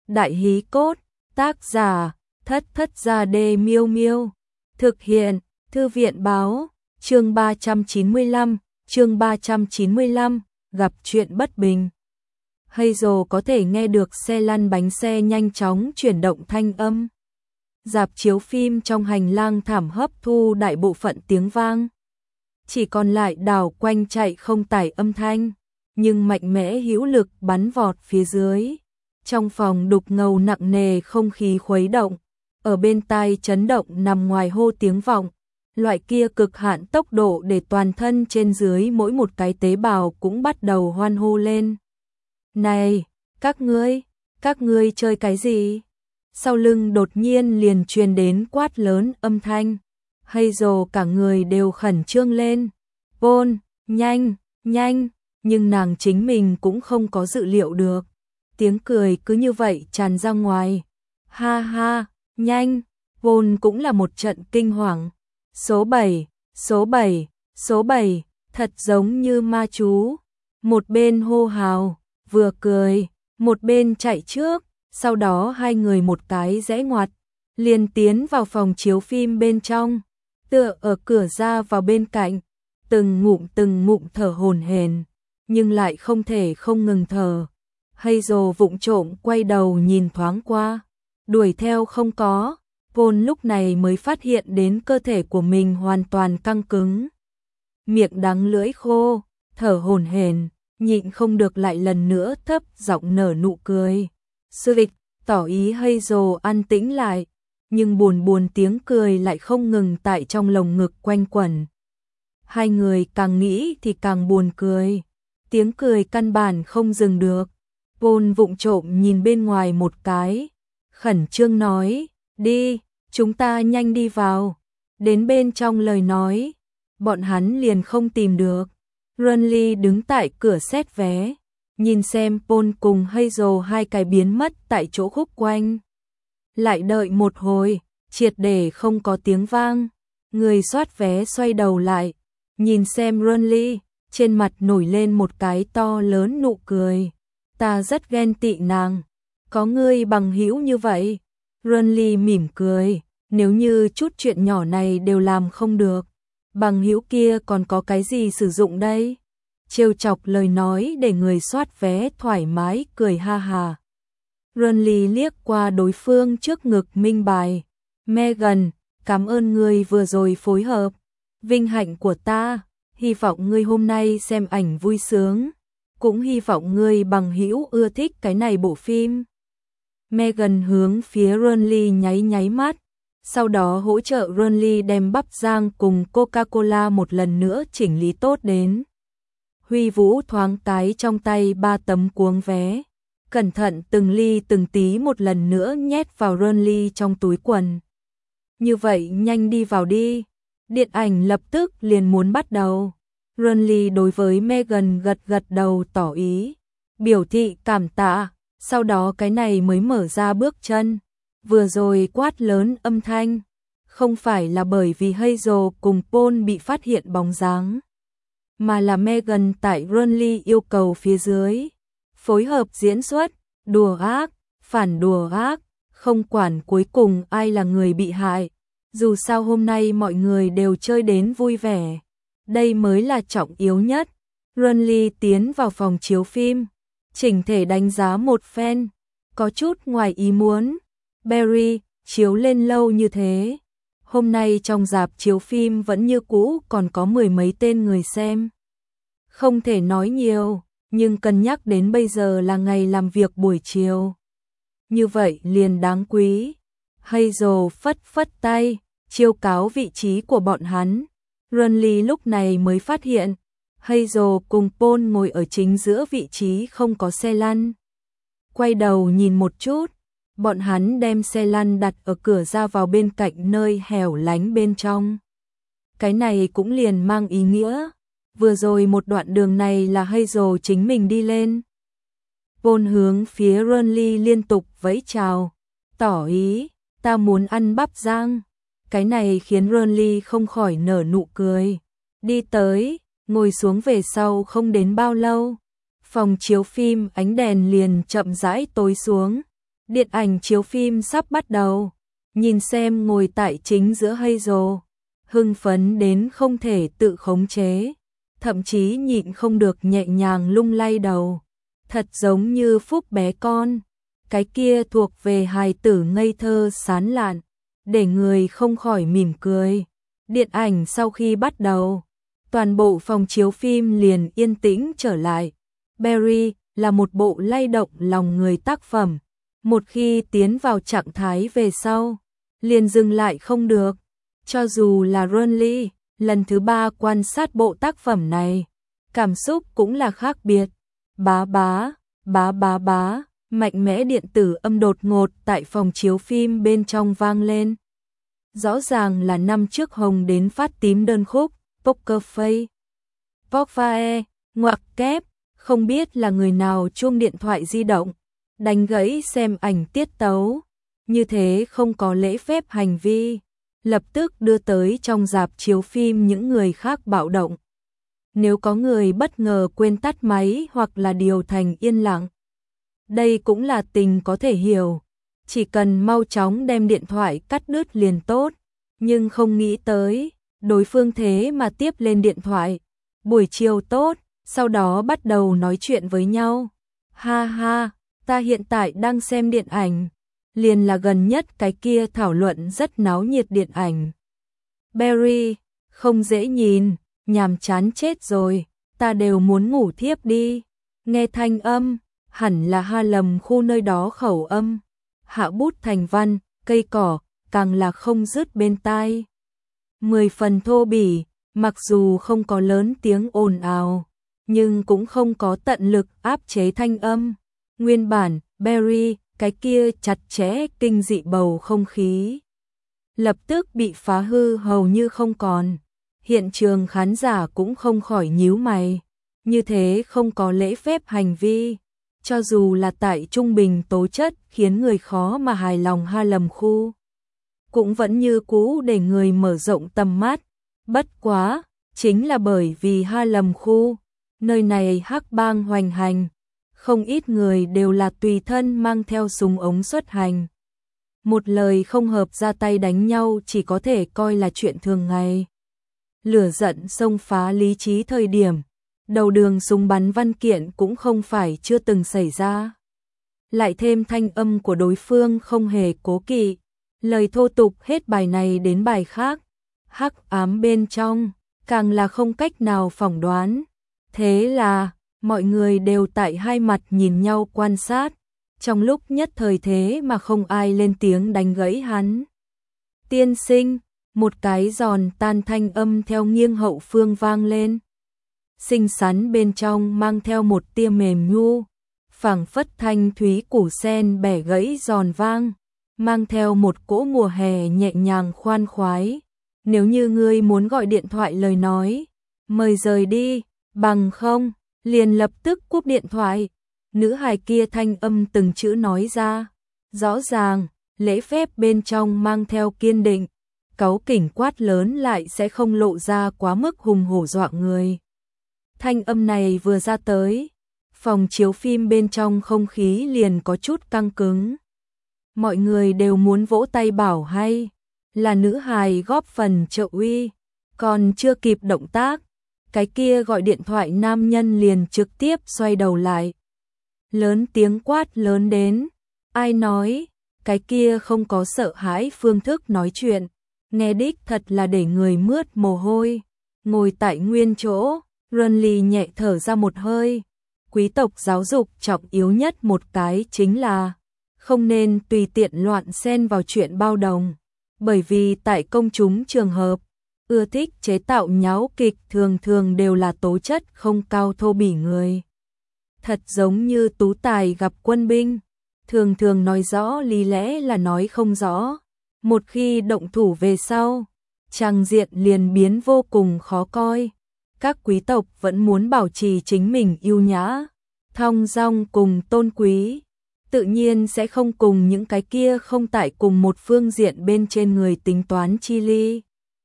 Đại hí cốt, tác giả, Thất Thất Gia Đê Miêu Miêu. Thực hiện, Thư viện báo, chương 395, gặp chuyện bất bình. Hazel có thể nghe được xe lăn bánh xe nhanh chóng chuyển động thanh âm. Rạp chiếu phim trong hành lang thảm hấp thu đại bộ phận tiếng vang. Chỉ còn lại đảo quanh chạy không tải âm thanh, nhưng mạnh mẽ hữu lực bắn vọt phía dưới. Trong phòng đục ngầu nặng nề không khí khuấy động, ở bên tai chấn động nằm ngoài hô tiếng vọng. Loại kia cực hạn tốc độ để toàn thân trên dưới mỗi một cái tế bào cũng bắt đầu hoan hô lên. Này, các ngươi chơi cái gì? Sau lưng đột nhiên liền truyền đến quát lớn âm thanh. Hazel cả người đều khẩn trương lên. Paul, nhanh, nhưng nàng chính mình cũng không có dự liệu được. Tiếng cười cứ như vậy tràn ra ngoài. Ha ha, nhanh, Paul cũng là một trận kinh hoàng. Số 7, thật giống như ma chú. Một bên hô hào, vừa cười, một bên chạy trước, sau đó hai người một cái rẽ ngoặt, liền tiến vào phòng chiếu phim bên trong, tựa ở cửa ra vào bên cạnh, từng ngụm thở hổn hển, nhưng lại không thể không ngừng thở. Hazel vụng trộm quay đầu nhìn thoáng qua, đuổi theo không có. Paul lúc này mới phát hiện đến cơ thể của mình hoàn toàn căng cứng. Miệng đắng lưỡi khô, thở hổn hển, nhịn không được lại lần nữa thấp giọng nở nụ cười. Swift tỏ ý Hazel an tĩnh lại, nhưng buồn tiếng cười lại không ngừng tại trong lồng ngực quanh quẩn. Hai người càng nghĩ thì càng buồn cười, tiếng cười căn bản không dừng được. Paul vụng trộm nhìn bên ngoài một cái, khẩn trương nói, đi, chúng ta nhanh đi vào. Đến bên trong lời nói, bọn hắn liền không tìm được. Runley đứng tại cửa xét vé, nhìn xem Paul cùng Hazel hai cái biến mất tại chỗ khúc quanh. Lại đợi một hồi, triệt để không có tiếng vang. Người soát vé xoay đầu lại, nhìn xem Runley, trên mặt nổi lên một cái to lớn nụ cười. Ta rất ghen tị nàng, có ngươi bằng hữu như vậy. Runley mỉm cười, nếu như chút chuyện nhỏ này đều làm không được, bằng hữu kia còn có cái gì sử dụng đây? Trêu chọc lời nói để người soát vé thoải mái cười ha hà. Runley liếc qua đối phương trước ngực minh bài. Megan, cảm ơn ngươi vừa rồi phối hợp. Vinh hạnh của ta, hy vọng ngươi hôm nay xem ảnh vui sướng. Cũng hy vọng ngươi bằng hữu ưa thích cái này bộ phim. Megan hướng phía Runley nháy mắt, sau đó hỗ trợ Runley đem bắp rang cùng Coca-Cola một lần nữa chỉnh lý tốt đến. Huy Vũ thoáng cái trong tay 3 tấm cuống vé, cẩn thận từng ly từng tí một lần nữa nhét vào Runley trong túi quần. Như vậy nhanh đi vào đi, điện ảnh lập tức liền muốn bắt đầu. Runley đối với Megan gật đầu tỏ ý, biểu thị cảm tạ, sau đó cái này mới mở ra bước chân. Vừa rồi quát lớn âm thanh, không phải là bởi vì Hazel cùng Paul bị phát hiện bóng dáng, mà là Megan tại Runley yêu cầu phía dưới. Phối hợp diễn xuất, đùa ác, phản đùa ác, không quản cuối cùng ai là người bị hại. Dù sao hôm nay mọi người đều chơi đến vui vẻ. Đây mới là trọng yếu nhất. Runley tiến vào phòng chiếu phim, chỉnh thể đánh giá một phen, có chút ngoài ý muốn. Barry, chiếu lên lâu như thế, hôm nay trong rạp chiếu phim vẫn như cũ còn có 10 mấy tên người xem. Không thể nói nhiều, nhưng cân nhắc đến bây giờ là ngày làm việc buổi chiều. Như vậy liền đáng quý. Hazel phất tay, chiêu cáo vị trí của bọn hắn. Runley lúc này mới phát hiện, Hazel cùng Paul ngồi ở chính giữa vị trí không có xe lăn. Quay đầu nhìn một chút, bọn hắn đem xe lăn đặt ở cửa ra vào bên cạnh nơi hẻo lánh bên trong. Cái này cũng liền mang ý nghĩa, vừa rồi một đoạn đường này là Hazel chính mình đi lên. Paul hướng phía Runley liên tục vẫy chào, tỏ ý, ta muốn ăn bắp rang. Cái này khiến Runley không khỏi nở nụ cười. Đi tới, ngồi xuống về sau không đến bao lâu. Phòng chiếu phim ánh đèn liền chậm rãi tối xuống. Điện ảnh chiếu phim sắp bắt đầu. Nhìn xem ngồi tại chính giữa Hazel, hưng phấn đến không thể tự khống chế, thậm chí nhịn không được nhẹ nhàng lung lay đầu, thật giống như phúc bé con. Cái kia thuộc về hài tử ngây thơ sán lạn, để người không khỏi mỉm cười. Điện ảnh sau khi bắt đầu, toàn bộ phòng chiếu phim liền yên tĩnh trở lại. Barry là một bộ lay động lòng người tác phẩm, một khi tiến vào trạng thái về sau, liền dừng lại không được. Cho dù là Ronly, lần thứ 3 quan sát bộ tác phẩm này, cảm xúc cũng là khác biệt. Bá bá, bá bá bá, mạnh mẽ điện tử âm đột ngột tại phòng chiếu phim bên trong vang lên. Rõ ràng là năm trước Hồng đến phát tím đơn khúc, Poker Face. Porvae, ngoặc kép, không biết là người nào chuông điện thoại di động, đánh gãy xem ảnh tiết tấu. Như thế không có lễ phép hành vi, lập tức đưa tới trong rạp chiếu phim những người khác bạo động. Nếu có người bất ngờ quên tắt máy hoặc là điều thành yên lặng, đây cũng là tình có thể hiểu, chỉ cần mau chóng đem điện thoại cắt đứt liền tốt, nhưng không nghĩ tới, đối phương thế mà tiếp lên điện thoại. Buổi chiều tốt, sau đó bắt đầu nói chuyện với nhau. Ha ha, ta hiện tại đang xem điện ảnh. Liền là gần nhất cái kia thảo luận rất náo nhiệt điện ảnh. Barry, không dễ nhìn, nhàm chán chết rồi, ta đều muốn ngủ thiếp đi. Nghe thanh âm, hẳn là Harlem khu nơi đó khẩu âm. Hạ bút thành văn, cây cỏ, càng là không dứt bên tai. 10 phần thô bỉ, mặc dù không có lớn tiếng ồn ào, nhưng cũng không có tận lực áp chế thanh âm. Nguyên bản, Barry, cái kia chặt chẽ kinh dị bầu không khí, lập tức bị phá hư hầu như không còn. Hiện trường khán giả cũng không khỏi nhíu mày, như thế không có lễ phép hành vi, cho dù là tại trung bình tố chất khiến người khó mà hài lòng Harlem khu, cũng vẫn như cũ để người mở rộng tầm mắt. Bất quá, chính là bởi vì Harlem khu, nơi này hắc bang hoành hành, không ít người đều là tùy thân mang theo súng ống xuất hành. Một lời không hợp ra tay đánh nhau chỉ có thể coi là chuyện thường ngày. Lửa giận xông phá lý trí thời điểm, đầu đường súng bắn văn kiện cũng không phải chưa từng xảy ra. Lại thêm thanh âm của đối phương không hề cố kỵ, lời thô tục hết bài này đến bài khác, hắc ám bên trong, càng là không cách nào phỏng đoán. Thế là, mọi người đều tại hai mặt nhìn nhau quan sát, trong lúc nhất thời thế mà không ai lên tiếng đánh gãy hắn. Tiên sinh, một cái giòn tan thanh âm theo nghiêng hậu phương vang lên. Xinh xắn bên trong mang theo một tia mềm nhu, phảng phất thanh thúy củ sen bẻ gãy giòn vang, mang theo một cỗ mùa hè nhẹ nhàng khoan khoái. Nếu như ngươi muốn gọi điện thoại lời nói, mời rời đi, bằng không, liền lập tức cúp điện thoại. Nữ hài kia thanh âm từng chữ nói ra, rõ ràng, lễ phép bên trong mang theo kiên định, cáu kỉnh quát lớn lại sẽ không lộ ra quá mức hùng hổ dọa người. Thanh âm này vừa ra tới, phòng chiếu phim bên trong không khí liền có chút căng cứng. Mọi người đều muốn vỗ tay bảo hay, là nữ hài góp phần trợ uy, còn chưa kịp động tác, cái kia gọi điện thoại nam nhân liền trực tiếp xoay đầu lại. Lớn tiếng quát lớn đến, ai nói, cái kia không có sợ hãi phương thức nói chuyện, nghe đích thật là để người mướt mồ hôi. Ngồi tại nguyên chỗ, Ronly nhẹ thở ra một hơi, quý tộc giáo dục trọng yếu nhất một cái chính là không nên tùy tiện loạn xen vào chuyện bao đồng, bởi vì tại công chúng trường hợp, ưa thích chế tạo nháo kịch thường thường đều là tố chất không cao thô bỉ người. Thật giống như tú tài gặp quân binh, thường thường nói rõ lý lẽ là nói không rõ. Một khi động thủ về sau, tràng diện liền biến vô cùng khó coi. Các quý tộc vẫn muốn bảo trì chính mình yêu nhã, thong dong cùng tôn quý, tự nhiên sẽ không cùng những cái kia không tại cùng một phương diện bên trên người tính toán chi ly.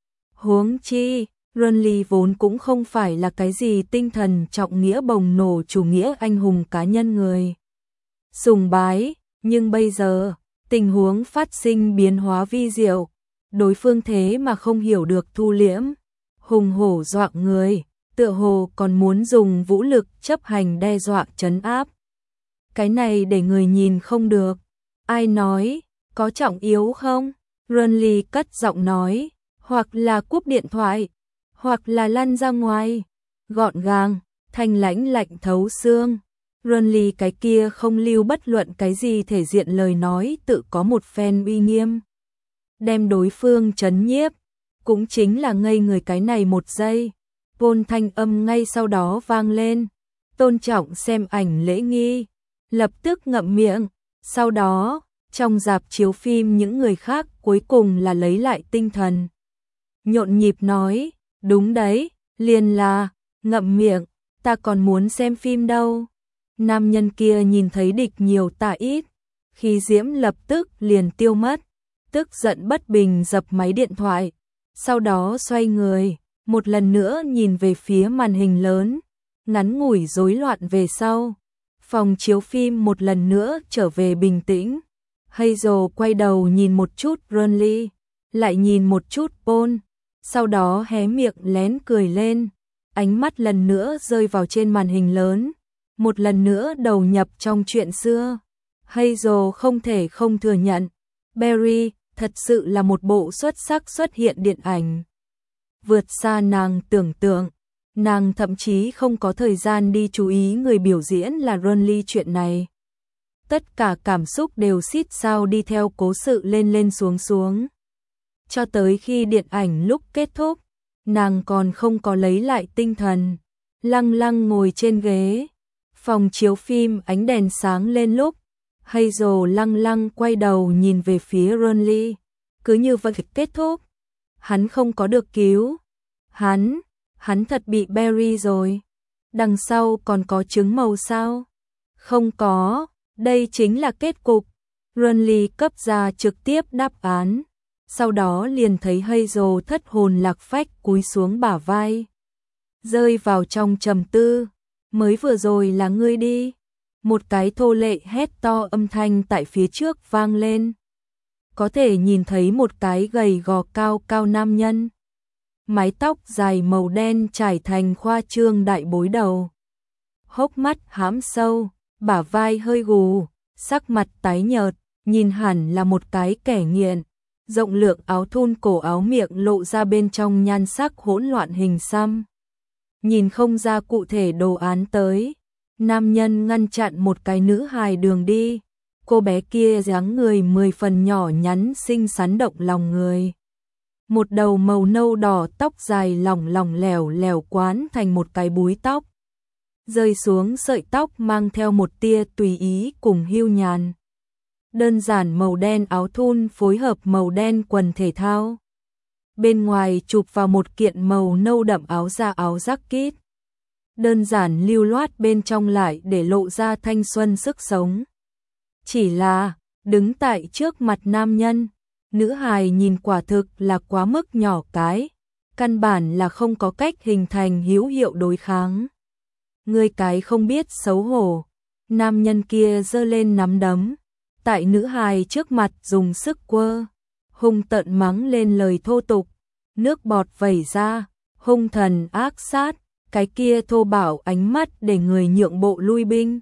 Huống chi, Ronly vốn cũng không phải là cái gì tinh thần trọng nghĩa bồng nổ chủ nghĩa anh hùng cá nhân người sùng bái, Nhưng bây giờ, tình huống phát sinh biến hóa vi diệu, đối phương thế mà không hiểu được thu liễm, hùng hổ dọa người, tựa hồ còn muốn dùng vũ lực chấp hành đe dọa trấn áp. Cái này để người nhìn không được. Ai nói, có trọng yếu không? Renly cất giọng nói, hoặc là cúp điện thoại, hoặc là lăn ra ngoài. Gọn gàng, thanh lãnh lạnh thấu xương. Renly cái kia không lưu bất luận cái gì thể diện lời nói, tự có một phen uy nghiêm. Đem đối phương trấn nhiếp, cũng chính là ngây người cái này một giây. Paul thanh âm ngay sau đó vang lên, tôn trọng xem ảnh lễ nghi, lập tức ngậm miệng. Sau đó, trong rạp chiếu phim những người khác cuối cùng là lấy lại tinh thần. Nhộn nhịp nói, đúng đấy, liền là, ngậm miệng, ta còn muốn xem phim đâu. Nam nhân kia nhìn thấy địch nhiều tà ít, khí diễm lập tức liền tiêu mất, tức giận bất bình dập máy điện thoại. Sau đó xoay người, một lần nữa nhìn về phía màn hình lớn, ngắn ngủi rối loạn về sau. Phòng chiếu phim một lần nữa trở về bình tĩnh. Hazel quay đầu nhìn một chút Renly, lại nhìn một chút Paul, sau đó hé miệng lén cười lên, ánh mắt lần nữa rơi vào trên màn hình lớn, một lần nữa đầu nhập trong chuyện xưa. Hazel không thể không thừa nhận, Barry thật sự là một bộ xuất sắc xuất hiện điện ảnh. Vượt xa nàng tưởng tượng, nàng thậm chí không có thời gian đi chú ý người biểu diễn là Renly chuyện này. Tất cả cảm xúc đều xít sao đi theo cố sự lên lên xuống xuống. Cho tới khi điện ảnh lúc kết thúc, nàng còn không có lấy lại tinh thần, lăng lăng ngồi trên ghế. Phòng chiếu phim ánh đèn sáng lên lúc, Hazel lăng lăng quay đầu nhìn về phía Renly. Cứ như vậy kết thúc. Hắn không có được cứu. Hắn thật bị Barry rồi. Đằng sau còn có trứng màu sao? Không có, đây chính là kết cục. Renly cấp ra trực tiếp đáp án. Sau đó liền thấy Hazel thất hồn lạc phách cúi xuống bả vai, rơi vào trong trầm tư. Mới vừa rồi là ngươi đi. Một cái thô lệ hét to âm thanh tại phía trước vang lên. Có thể nhìn thấy một cái gầy gò cao cao nam nhân. Mái tóc dài màu đen trải thành khoa trương đại bối đầu. Hốc mắt hãm sâu, bả vai hơi gù, sắc mặt tái nhợt, nhìn hẳn là một cái kẻ nghiện. Rộng lượng áo thun cổ áo miệng lộ ra bên trong nhan sắc hỗn loạn hình xăm. Nhìn không ra cụ thể đồ án tới. Nam nhân ngăn chặn một cái nữ hài đường đi. Cô bé kia dáng người 10 phần nhỏ nhắn xinh xắn động lòng người. Một đầu màu nâu đỏ tóc dài lỏng lỏng lẻo lẻo quán thành một cái búi tóc. Rơi xuống sợi tóc mang theo một tia tùy ý cùng hiu nhàn. Đơn giản màu đen áo thun phối hợp màu đen quần thể thao. Bên ngoài chụp vào một kiện màu nâu đậm áo da áo jacket. Đơn giản lưu loát bên trong lại để lộ ra thanh xuân sức sống. Chỉ là, đứng tại trước mặt nam nhân, nữ hài nhìn quả thực là quá mức nhỏ cái, căn bản là không có cách hình thành hữu hiệu đối kháng. Ngươi cái không biết xấu hổ, nam nhân kia giơ lên nắm đấm, tại nữ hài trước mặt dùng sức quơ, hung tợn mắng lên lời thô tục, nước bọt vẩy ra, hung thần ác sát, cái kia thô bạo ánh mắt để người nhượng bộ lui binh.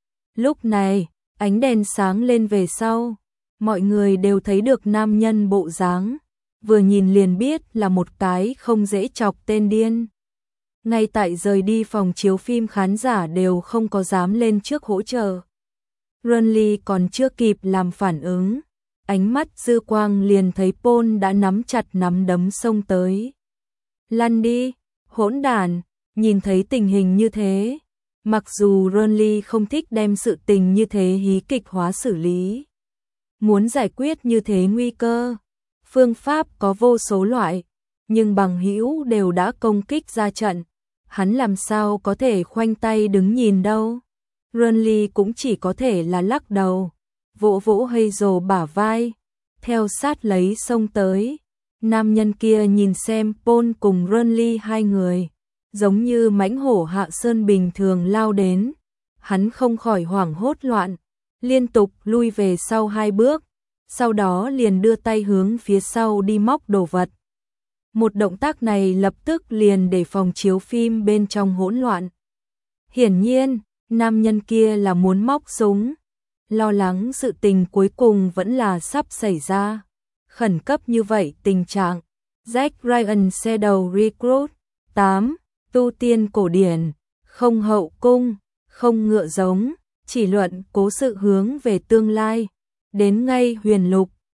Lúc này, ánh đèn sáng lên về sau, mọi người đều thấy được nam nhân bộ dáng, vừa nhìn liền biết là một cái không dễ chọc tên điên. Ngay tại rời đi phòng chiếu phim khán giả đều không có dám lên trước hỗ trợ. Renly còn chưa kịp làm phản ứng, ánh mắt dư quang liền thấy Paul đã nắm chặt nắm đấm xông tới. Lăn đi, hỗn đản. Nhìn thấy tình hình như thế, mặc dù Renly không thích đem sự tình như thế hí kịch hóa xử lý, muốn giải quyết như thế nguy cơ, phương pháp có vô số loại, nhưng bằng hữu đều đã công kích ra trận, hắn làm sao có thể khoanh tay đứng nhìn đâu. Renly cũng chỉ có thể là lắc đầu, vỗ vỗ Hazel bả vai, theo sát lấy xông tới. Nam nhân kia nhìn xem Paul cùng Renly hai người, giống như mãnh hổ hạ sơn bình thường lao đến, hắn không khỏi hoảng hốt loạn, liên tục lui về sau 2 bước, sau đó liền đưa tay hướng phía sau đi móc đồ vật. Một động tác này lập tức liền để phòng chiếu phim bên trong hỗn loạn. Hiển nhiên, nam nhân kia là muốn móc súng, lo lắng sự tình cuối cùng vẫn là sắp xảy ra. Khẩn cấp như vậy tình trạng. Jack Ryan Shadow Recruit 8. Tu tiên cổ điển, không hậu cung, không ngựa giống, chỉ luận cố sự hướng về tương lai. Đến ngay huyền lục,